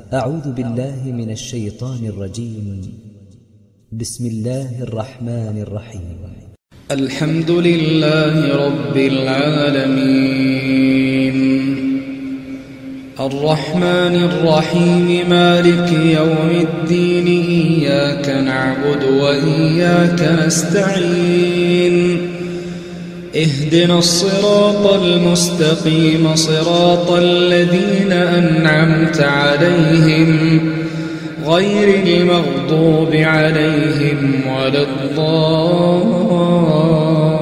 أعوذ بالله من الشيطان الرجيم. بسم الله الرحمن الرحيم. الحمد لله رب العالمين، الرحمن الرحيم، مالك يوم الدين، إياك نعبد وإياك نستعين، اهدنا الصراط المستقيم، صراط الذين أنعمت عليهم غير المغضوب عليهم ولا الضالين.